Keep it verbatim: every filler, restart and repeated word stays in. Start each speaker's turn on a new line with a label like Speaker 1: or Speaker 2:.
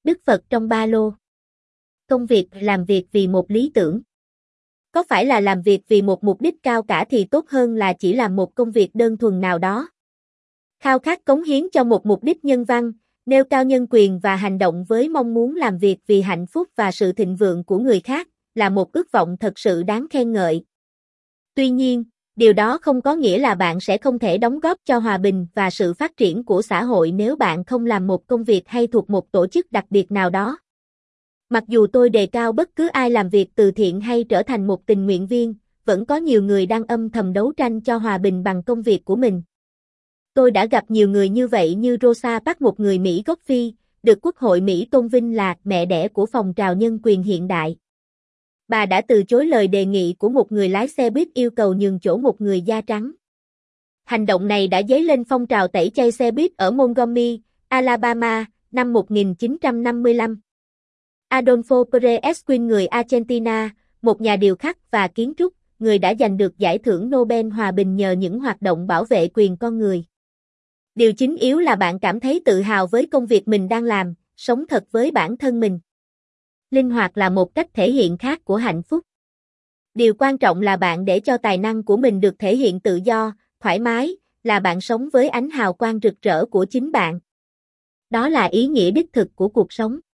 Speaker 1: Đức Phật trong ba lô. Công việc làm việc vì một lý tưởng. Có phải là làm việc vì một mục đích cao cả thì tốt hơn là chỉ làm một công việc đơn thuần nào đó? Khao khát cống hiến cho một mục đích nhân văn, nêu cao nhân quyền và hành động với mong muốn làm việc vì hạnh phúc và sự thịnh vượng của người khác, là một ước vọng thật sự đáng khen ngợi. Tuy nhiên, điều đó không có nghĩa là bạn sẽ không thể đóng góp cho hòa bình và sự phát triển của xã hội nếu bạn không làm một công việc hay thuộc một tổ chức đặc biệt nào đó. Mặc dù tôi đề cao bất cứ ai làm việc từ thiện hay trở thành một tình nguyện viên, vẫn có nhiều người đang âm thầm đấu tranh cho hòa bình bằng công việc của mình. Tôi đã gặp nhiều người như vậy như Rosa Parks, một người Mỹ gốc Phi, được Quốc hội Mỹ tôn vinh là mẹ đẻ của phong trào nhân quyền hiện đại. Bà đã từ chối lời đề nghị của một người lái xe buýt yêu cầu nhường chỗ một người da trắng. Hành động này đã dấy lên phong trào tẩy chay xe buýt ở Montgomery, Alabama, năm một nghìn chín trăm năm mươi lăm. Adolfo Pérez Esquin, người Argentina, một nhà điêu khắc và kiến trúc, người đã giành được giải thưởng Nobel Hòa bình nhờ những hoạt động bảo vệ quyền con người. Điều chính yếu là bạn cảm thấy tự hào với công việc mình đang làm, sống thật với bản thân mình. Linh hoạt là một cách thể hiện khác của hạnh phúc. Điều quan trọng là bạn để cho tài năng của mình được thể hiện tự do, thoải mái, là bạn sống với ánh hào quang rực rỡ của chính bạn. Đó là ý nghĩa đích thực của cuộc sống.